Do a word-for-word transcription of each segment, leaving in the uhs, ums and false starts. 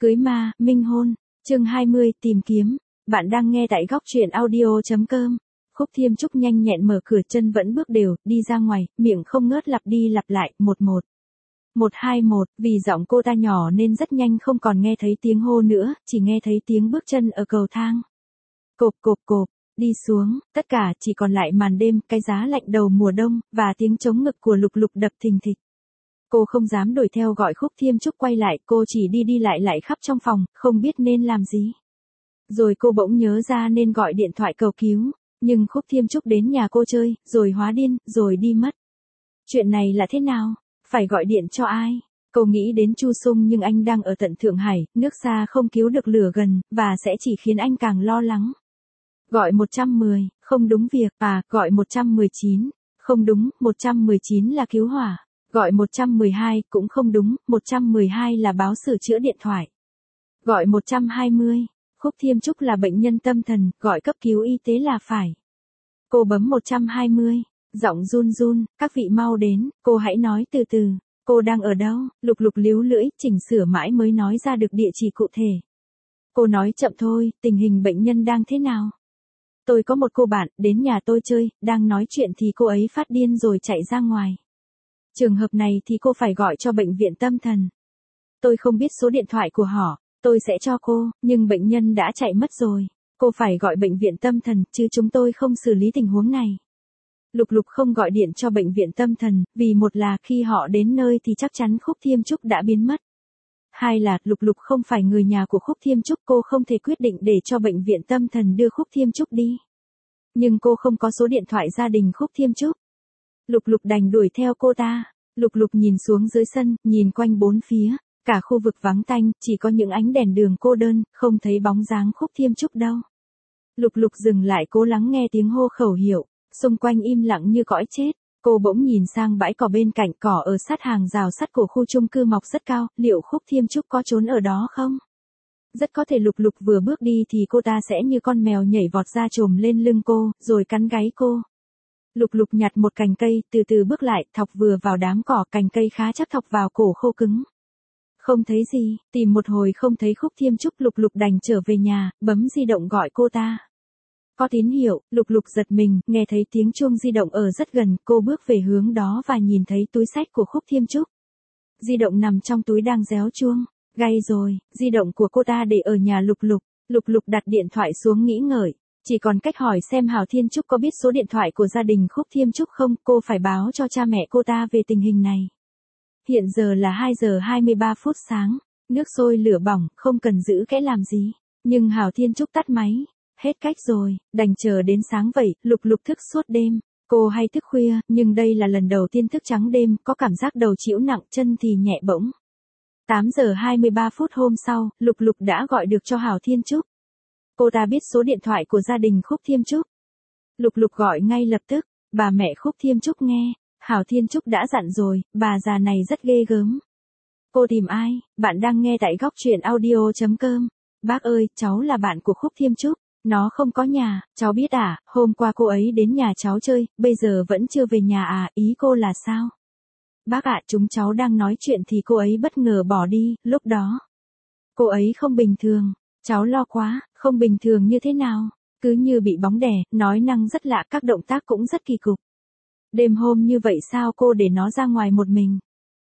Cưới ma, minh hôn. Chương hai mươi, tìm kiếm. Bạn đang nghe tại góc truyện audio chấm com. Khúc Thiêm Trúc nhanh nhẹn mở cửa, chân vẫn bước đều, đi ra ngoài, miệng không ngớt lặp đi lặp lại, một một. Một hai một, vì giọng cô ta nhỏ nên rất nhanh không còn nghe thấy tiếng hô nữa, chỉ nghe thấy tiếng bước chân ở cầu thang. Cộp cộp cộp, đi xuống, tất cả chỉ còn lại màn đêm, cái giá lạnh đầu mùa đông, và tiếng trống ngực của Lục Lục đập thình thịch. Cô không dám đuổi theo gọi Khúc Thiêm Trúc quay lại, cô chỉ đi đi lại lại khắp trong phòng, không biết nên làm gì. Rồi cô bỗng nhớ ra nên gọi điện thoại cầu cứu, nhưng Khúc Thiêm Trúc đến nhà cô chơi, rồi hóa điên, rồi đi mất. Chuyện này là thế nào? Phải gọi điện cho ai? Cô nghĩ đến Chu Sung, nhưng anh đang ở tận Thượng Hải, nước xa không cứu được lửa gần, và sẽ chỉ khiến anh càng lo lắng. Gọi một trăm mười, không đúng việc, à, gọi một trăm mười chín, không đúng, một trăm mười chín là cứu hỏa. Gọi một trăm mười hai, cũng không đúng, một trăm mười hai là báo sửa chữa điện thoại. Gọi một trăm hai mươi, Khúc Thiêm Trúc là bệnh nhân tâm thần, gọi cấp cứu y tế là phải. Cô bấm một trăm hai mươi, giọng run run, các vị mau đến, cô hãy nói từ từ, cô đang ở đâu? Lục Lục líu lưỡi, chỉnh sửa mãi mới nói ra được địa chỉ cụ thể. Cô nói chậm thôi, tình hình bệnh nhân đang thế nào? Tôi có một cô bạn, đến nhà tôi chơi, đang nói chuyện thì cô ấy phát điên rồi chạy ra ngoài. Trường hợp này thì cô phải gọi cho bệnh viện tâm thần. Tôi không biết số điện thoại của họ, tôi sẽ cho cô, nhưng bệnh nhân đã chạy mất rồi. Cô phải gọi bệnh viện tâm thần, chứ chúng tôi không xử lý tình huống này. Lục Lục không gọi điện cho bệnh viện tâm thần, vì một là khi họ đến nơi thì chắc chắn Khúc Thiêm Trúc đã biến mất. Hai là Lục Lục không phải người nhà của Khúc Thiêm Trúc, cô không thể quyết định để cho bệnh viện tâm thần đưa Khúc Thiêm Trúc đi. Nhưng cô không có số điện thoại gia đình Khúc Thiêm Trúc. Lục Lục đành đuổi theo cô ta. Lục Lục nhìn xuống dưới sân, nhìn quanh bốn phía, cả khu vực vắng tanh, chỉ có những ánh đèn đường cô đơn, không thấy bóng dáng Khúc Thiêm Trúc đâu. Lục Lục dừng lại cố lắng nghe tiếng hô khẩu hiệu, xung quanh im lặng như cõi chết. Cô bỗng nhìn sang bãi cỏ bên cạnh, cỏ ở sát hàng rào sắt của khu chung cư mọc rất cao, liệu Khúc Thiêm Trúc có trốn ở đó không? Rất có thể Lục Lục vừa bước đi thì cô ta sẽ như con mèo nhảy vọt ra chồm lên lưng cô, rồi cắn gáy cô. Lục Lục nhặt một cành cây, từ từ bước lại, thọc vừa vào đám cỏ, cành cây khá chắc thọc vào cổ khô cứng. Không thấy gì, tìm một hồi không thấy Khúc Thiêm Trúc, Lục Lục đành trở về nhà, bấm di động gọi cô ta. Có tín hiệu, Lục Lục giật mình, nghe thấy tiếng chuông di động ở rất gần, cô bước về hướng đó và nhìn thấy túi xách của Khúc Thiêm Trúc. Di động nằm trong túi đang réo chuông, gay rồi, di động của cô ta để ở nhà Lục Lục. Lục Lục đặt điện thoại xuống nghĩ ngợi. Chỉ còn cách hỏi xem Hào Thiên Trúc có biết số điện thoại của gia đình Khúc Thiêm Trúc không, cô phải báo cho cha mẹ cô ta về tình hình này. Hiện giờ là hai giờ hai mươi ba phút sáng, nước sôi lửa bỏng, không cần giữ kẽ làm gì. Nhưng Hào Thiên Trúc tắt máy, hết cách rồi, đành chờ đến sáng vậy. Lục Lục thức suốt đêm, cô hay thức khuya, nhưng đây là lần đầu tiên thức trắng đêm, có cảm giác đầu trĩu nặng, chân thì nhẹ bỗng. tám giờ hai mươi ba phút hôm sau, Lục Lục đã gọi được cho Hào Thiên Trúc. Cô ta biết số điện thoại của gia đình Khúc Thiêm Trúc. Lục Lục gọi ngay lập tức, bà mẹ Khúc Thiêm Trúc nghe, Hào Thiên Trúc đã dặn rồi, bà già này rất ghê gớm. Cô tìm ai? Bạn đang nghe tại góc truyện audio chấm com. Bác ơi, cháu là bạn của Khúc Thiêm Trúc, nó không có nhà, cháu biết à, hôm qua cô ấy đến nhà cháu chơi, bây giờ vẫn chưa về nhà à, ý cô là sao? Bác ạ, chúng cháu đang nói chuyện thì cô ấy bất ngờ bỏ đi, lúc đó. Cô ấy không bình thường. Cháu lo quá, không bình thường như thế nào? Cứ như bị bóng đè, nói năng rất lạ, các động tác cũng rất kỳ cục. Đêm hôm như vậy sao cô để nó ra ngoài một mình?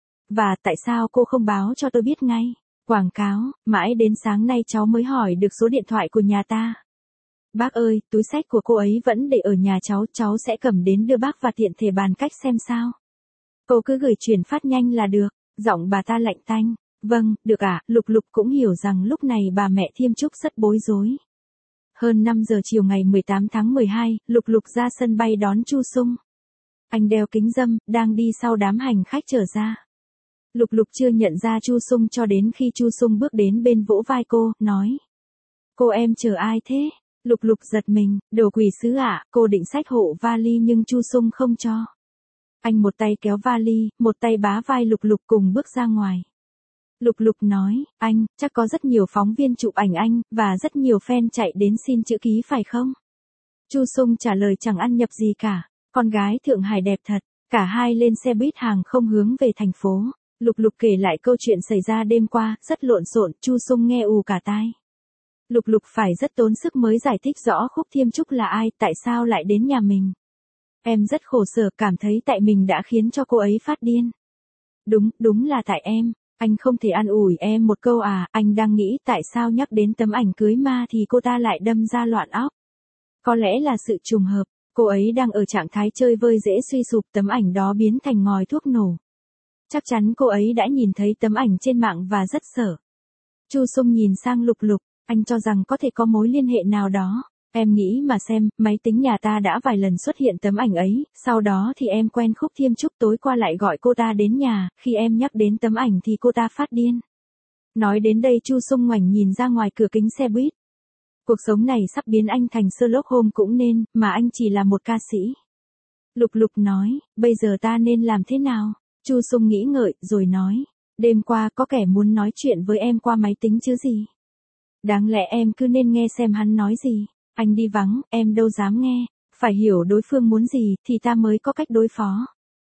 Và tại sao cô không báo cho tôi biết ngay? Quảng cáo, mãi đến sáng nay cháu mới hỏi được số điện thoại của nhà ta. Bác ơi, túi xách của cô ấy vẫn để ở nhà cháu, cháu sẽ cầm đến đưa bác và tiện thể bàn cách xem sao. Cô cứ gửi chuyển phát nhanh là được, giọng bà ta lạnh tanh. Vâng, được ạ, à, Lục Lục cũng hiểu rằng lúc này bà mẹ Thiêm Trúc rất bối rối. Hơn năm giờ chiều ngày mười tám tháng mười hai, Lục Lục ra sân bay đón Chu Sung. Anh đeo kính râm, đang đi sau đám hành khách trở ra. Lục Lục chưa nhận ra Chu Sung cho đến khi Chu Sung bước đến bên vỗ vai cô, nói. Cô em chờ ai thế? Lục Lục giật mình, đồ quỷ sứ ạ, à, cô định xách hộ vali nhưng Chu Sung không cho. Anh một tay kéo vali, một tay bá vai Lục Lục cùng bước ra ngoài. Lục Lục nói, anh, chắc có rất nhiều phóng viên chụp ảnh anh, và rất nhiều fan chạy đến xin chữ ký phải không? Chu Sung trả lời chẳng ăn nhập gì cả, con gái Thượng Hải đẹp thật, cả hai lên xe buýt hàng không hướng về thành phố. Lục Lục kể lại câu chuyện xảy ra đêm qua, rất lộn xộn, Chu Sung nghe ù cả tai. Lục Lục phải rất tốn sức mới giải thích rõ Khúc Thiêm Trúc là ai, tại sao lại đến nhà mình. Em rất khổ sở, cảm thấy tại mình đã khiến cho cô ấy phát điên. Đúng, đúng là tại em. Anh không thể an ủi em một câu à, anh đang nghĩ tại sao nhắc đến tấm ảnh cưới ma thì cô ta lại đâm ra loạn óc. Có lẽ là sự trùng hợp, cô ấy đang ở trạng thái chơi vơi dễ suy sụp, tấm ảnh đó biến thành ngòi thuốc nổ. Chắc chắn cô ấy đã nhìn thấy tấm ảnh trên mạng và rất sợ. Chu Sung nhìn sang Lục Lục, anh cho rằng có thể có mối liên hệ nào đó. Em nghĩ mà xem, máy tính nhà ta đã vài lần xuất hiện tấm ảnh ấy, sau đó thì em quen Khúc Thiêm Trúc, tối qua lại gọi cô ta đến nhà, khi em nhắc đến tấm ảnh thì cô ta phát điên. Nói đến đây Chu Sung ngoảnh nhìn ra ngoài cửa kính xe buýt. Cuộc sống này sắp biến anh thành Sherlock Holmes cũng nên, mà anh chỉ là một ca sĩ. Lục Lục nói, bây giờ ta nên làm thế nào? Chu Sung nghĩ ngợi, rồi nói, đêm qua có kẻ muốn nói chuyện với em qua máy tính chứ gì. Đáng lẽ em cứ nên nghe xem hắn nói gì. Anh đi vắng, em đâu dám nghe. Phải hiểu đối phương muốn gì thì ta mới có cách đối phó.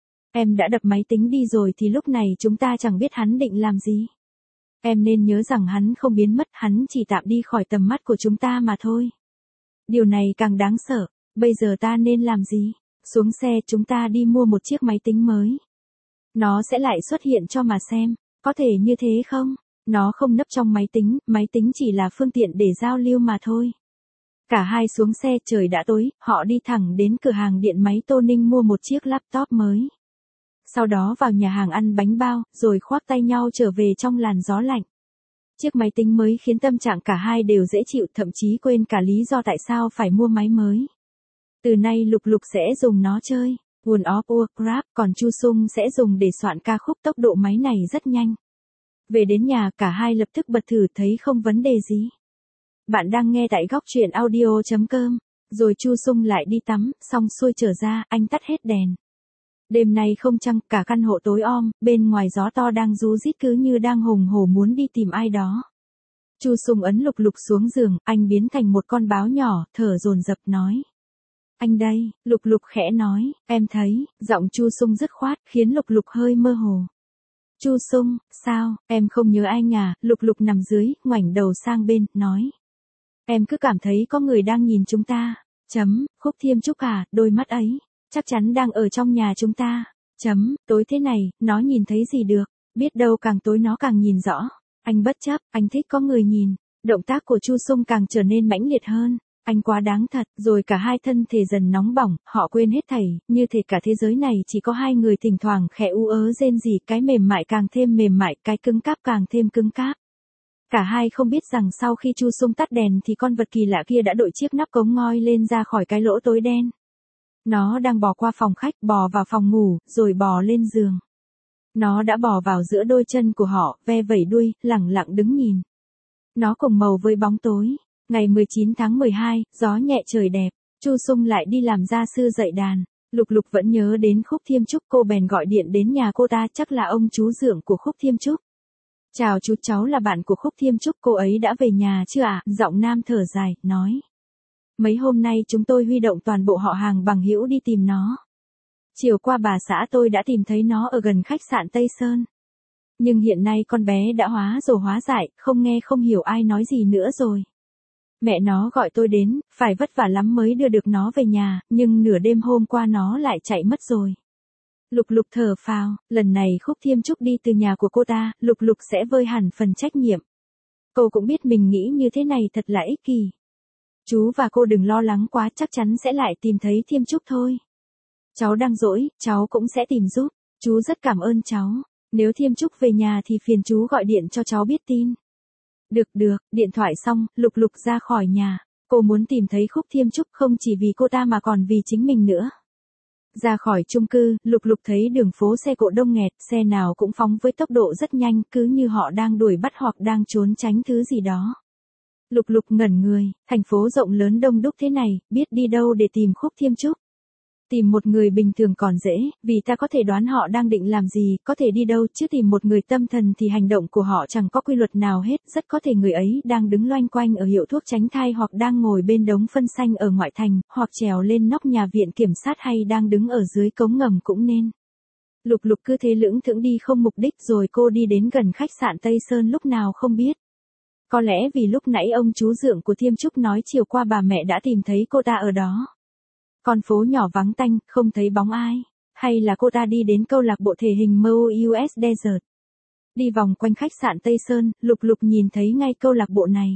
Em đã đập máy tính đi rồi thì lúc này chúng ta chẳng biết hắn định làm gì. Em nên nhớ rằng hắn không biến mất, hắn chỉ tạm đi khỏi tầm mắt của chúng ta mà thôi. Điều này càng đáng sợ. Bây giờ ta nên làm gì? Xuống xe, chúng ta đi mua một chiếc máy tính mới. Nó sẽ lại xuất hiện cho mà xem. Có thể như thế không? Nó không nấp trong máy tính, máy tính chỉ là phương tiện để giao lưu mà thôi. Cả hai xuống xe, trời đã tối, họ đi thẳng đến cửa hàng điện máy Tô Ninh mua một chiếc laptop mới. Sau đó vào nhà hàng ăn bánh bao, rồi khoác tay nhau trở về trong làn gió lạnh. Chiếc máy tính mới khiến tâm trạng cả hai đều dễ chịu, thậm chí quên cả lý do tại sao phải mua máy mới. Từ nay Lục Lục sẽ dùng nó chơi, World of Warcraft, còn Chu Sung sẽ dùng để soạn ca khúc, tốc độ máy này rất nhanh. Về đến nhà cả hai lập tức bật thử thấy không vấn đề gì. Bạn đang nghe tại góc truyện audio chấm com. Rồi Chu Sung lại đi tắm, xong xuôi trở ra, anh tắt hết đèn. Đêm nay không trăng, cả căn hộ tối om, bên ngoài gió to đang ru rít cứ như đang hùng hổ muốn đi tìm ai đó. Chu Sung ấn Lục Lục xuống giường, anh biến thành một con báo nhỏ, thở dồn dập nói. Anh đây, Lục Lục khẽ nói, em thấy, giọng Chu Sung dứt khoát, khiến Lục Lục hơi mơ hồ. Chu Sung, sao, em không nhớ anh à? Lục Lục nằm dưới, ngoảnh đầu sang bên, nói. Em cứ cảm thấy có người đang nhìn chúng ta. Chấm, Khúc Thiêm Trúc à, đôi mắt ấy, chắc chắn đang ở trong nhà chúng ta. Chấm, tối thế này, nó nhìn thấy gì được, biết đâu càng tối nó càng nhìn rõ. Anh bất chấp, anh thích có người nhìn. Động tác của Chu Sung càng trở nên mãnh liệt hơn. Anh quá đáng thật, rồi cả hai thân thể dần nóng bỏng, họ quên hết thảy, như thể cả thế giới này chỉ có hai người, thỉnh thoảng khẽ u ớ rên rỉ, cái mềm mại càng thêm mềm mại, cái cứng cáp càng thêm cứng cáp. Cả hai không biết rằng sau khi Chu Sung tắt đèn thì con vật kỳ lạ kia đã đội chiếc nắp cống ngoi lên ra khỏi cái lỗ tối đen. Nó đang bò qua phòng khách, bò vào phòng ngủ, rồi bò lên giường. Nó đã bò vào giữa đôi chân của họ, ve vẩy đuôi, lẳng lặng đứng nhìn. Nó cùng màu với bóng tối. Ngày mười chín tháng mười hai, gió nhẹ trời đẹp, Chu Sung lại đi làm gia sư dạy đàn. Lục Lục vẫn nhớ đến Khúc Thiêm Trúc, cô bèn gọi điện đến nhà cô ta, chắc là ông chú dượng của Khúc Thiêm Trúc. Chào chú, cháu là bạn của Khúc Thiêm Trúc, cô ấy đã về nhà chưa ạ? À? Giọng nam thở dài, nói. Mấy hôm nay chúng tôi huy động toàn bộ họ hàng bằng hữu đi tìm nó. Chiều qua bà xã tôi đã tìm thấy nó ở gần khách sạn Tây Sơn. Nhưng hiện nay con bé đã hóa rồ hóa dại, không nghe không hiểu ai nói gì nữa rồi. Mẹ nó gọi tôi đến, phải vất vả lắm mới đưa được nó về nhà, nhưng nửa đêm hôm qua nó lại chạy mất rồi. Lục Lục thở phào, lần này Khúc Thiêm Trúc đi từ nhà của cô ta, Lục Lục sẽ vơi hẳn phần trách nhiệm. Cô cũng biết mình nghĩ như thế này thật là ích kỷ. Chú và cô đừng lo lắng quá, chắc chắn sẽ lại tìm thấy Thiêm Trúc thôi. Cháu đang dỗi, cháu cũng sẽ tìm giúp, chú rất cảm ơn cháu. Nếu Thiêm Trúc về nhà thì phiền chú gọi điện cho cháu biết tin. Được được, điện thoại xong, Lục Lục ra khỏi nhà. Cô muốn tìm thấy Khúc Thiêm Trúc không chỉ vì cô ta mà còn vì chính mình nữa. Ra khỏi chung cư, Lục Lục thấy đường phố xe cộ đông nghẹt, xe nào cũng phóng với tốc độ rất nhanh, cứ như họ đang đuổi bắt hoặc đang trốn tránh thứ gì đó. Lục Lục ngẩn người, thành phố rộng lớn đông đúc thế này, biết đi đâu để tìm Khúc Thiêm Trúc. Tìm một người bình thường còn dễ, vì ta có thể đoán họ đang định làm gì, có thể đi đâu, chứ tìm một người tâm thần thì hành động của họ chẳng có quy luật nào hết, rất có thể người ấy đang đứng loanh quanh ở hiệu thuốc tránh thai hoặc đang ngồi bên đống phân xanh ở ngoại thành, hoặc trèo lên nóc nhà viện kiểm sát hay đang đứng ở dưới cống ngầm cũng nên. Lục Lục cứ thế lững thững đi không mục đích rồi cô đi đến gần khách sạn Tây Sơn lúc nào không biết. Có lẽ vì lúc nãy ông chú dượng của Thiêm Trúc nói chiều qua bà mẹ đã tìm thấy cô ta ở đó. Con phố nhỏ vắng tanh, không thấy bóng ai. Hay là cô ta đi đến câu lạc bộ thể hình em o u ét Desert. Đi vòng quanh khách sạn Tây Sơn, Lục Lục nhìn thấy ngay câu lạc bộ này.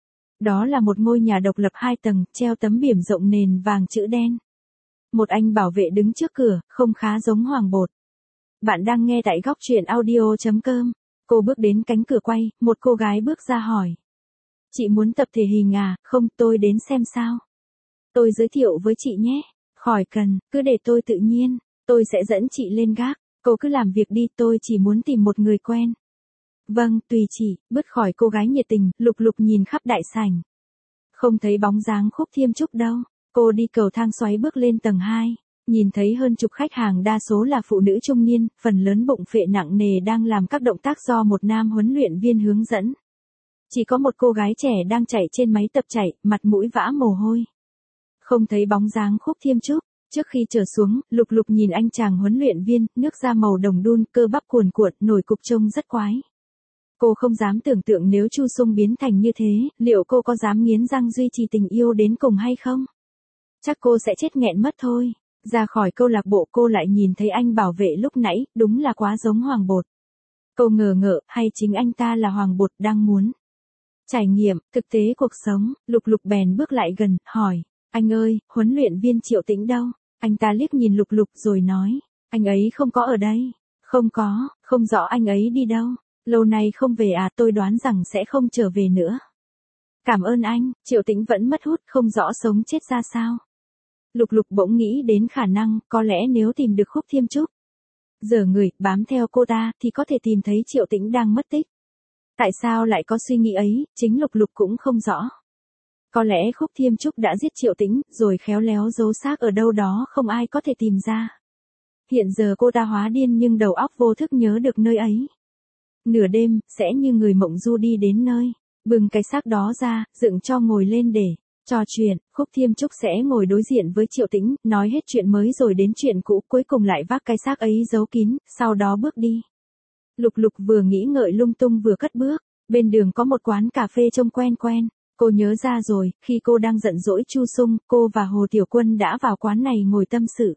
Đó là một ngôi nhà độc lập hai tầng, treo tấm biển rộng nền vàng chữ đen. Một anh bảo vệ đứng trước cửa, không khá giống Hoàng Bột. Bạn đang nghe tại góc truyện audio chấm com. Cô bước đến cánh cửa quay, một cô gái bước ra hỏi. Chị muốn tập thể hình à? Không, tôi đến xem sao. Tôi giới thiệu với chị nhé. Khỏi cần, cứ để tôi tự nhiên. Tôi sẽ dẫn chị lên gác. Cô cứ làm việc đi, tôi chỉ muốn tìm một người quen. Vâng, tùy chị. Bước khỏi cô gái nhiệt tình, Lục Lục nhìn khắp đại sảnh. Không thấy bóng dáng Khúc Thiêm Trúc đâu. Cô đi cầu thang xoáy bước lên tầng hai. Nhìn thấy hơn chục khách hàng đa số là phụ nữ trung niên, phần lớn bụng phệ nặng nề đang làm các động tác do một nam huấn luyện viên hướng dẫn. Chỉ có một cô gái trẻ đang chạy trên máy tập chạy, mặt mũi vã mồ hôi. Không thấy bóng dáng Khúc Thiêm Trúc. Trước khi trở xuống, Lục Lục nhìn anh chàng huấn luyện viên, nước da màu đồng đun, cơ bắp cuồn cuộn, nổi cục trông rất quái. Cô không dám tưởng tượng nếu Chu Sung biến thành như thế, liệu cô có dám nghiến răng duy trì tình yêu đến cùng hay không? Chắc cô sẽ chết nghẹn mất thôi. Ra khỏi câu lạc bộ cô lại nhìn thấy anh bảo vệ lúc nãy, đúng là quá giống Hoàng Bột. Cô ngờ ngợ, hay chính anh ta là Hoàng Bột đang muốn trải nghiệm, thực tế cuộc sống. Lục Lục bèn bước lại gần, hỏi, anh ơi, huấn luyện viên Triệu Tĩnh đâu? Anh ta liếc nhìn Lục Lục rồi nói, anh ấy không có ở đây. Không có, không rõ anh ấy đi đâu. Lâu nay không về à, tôi đoán rằng sẽ không trở về nữa. Cảm ơn anh. Triệu Tĩnh vẫn mất hút, không rõ sống chết ra sao. Lục Lục bỗng nghĩ đến khả năng, có lẽ nếu tìm được Khúc Thiêm Trúc, giở người, bám theo cô ta, thì có thể tìm thấy Triệu Tĩnh đang mất tích. Tại sao lại có suy nghĩ ấy, chính Lục Lục cũng không rõ. Có lẽ Khúc Thiêm Trúc đã giết Triệu Tĩnh, rồi khéo léo giấu xác ở đâu đó không ai có thể tìm ra. Hiện giờ cô ta hóa điên nhưng đầu óc vô thức nhớ được nơi ấy. Nửa đêm, sẽ như người mộng du đi đến nơi, bừng cái xác đó ra, dựng cho ngồi lên để trò chuyện. Khúc Thiêm Trúc sẽ ngồi đối diện với Triệu Tĩnh, nói hết chuyện mới rồi đến chuyện cũ, cuối cùng lại vác cái xác ấy giấu kín, sau đó bước đi. Lục Lục vừa nghĩ ngợi lung tung vừa cất bước. Bên đường có một quán cà phê trông quen quen. Cô nhớ ra rồi, khi cô đang giận dỗi Chu Sung, cô và Hồ Tiểu Quân đã vào quán này ngồi tâm sự.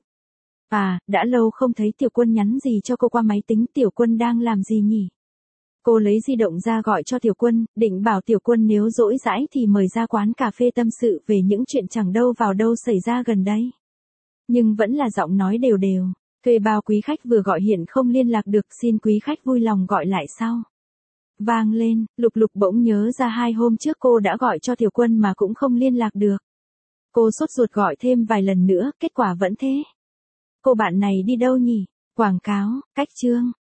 À, đã lâu không thấy Tiểu Quân nhắn gì cho cô qua máy tính, Tiểu Quân đang làm gì nhỉ? Cô lấy di động ra gọi cho Tiểu Quân, định bảo Tiểu Quân nếu rỗi rãi thì mời ra quán cà phê tâm sự về những chuyện chẳng đâu vào đâu xảy ra gần đây. Nhưng vẫn là giọng nói đều đều. Thuê bao quý khách vừa gọi hiện không liên lạc được, xin quý khách vui lòng gọi lại sau. Vang lên, Lục Lục bỗng nhớ ra hai hôm trước cô đã gọi cho Tiểu Quân mà cũng không liên lạc được. Cô sốt ruột gọi thêm vài lần nữa, kết quả vẫn thế. Cô bạn này đi đâu nhỉ? Quảng cáo, cách chương.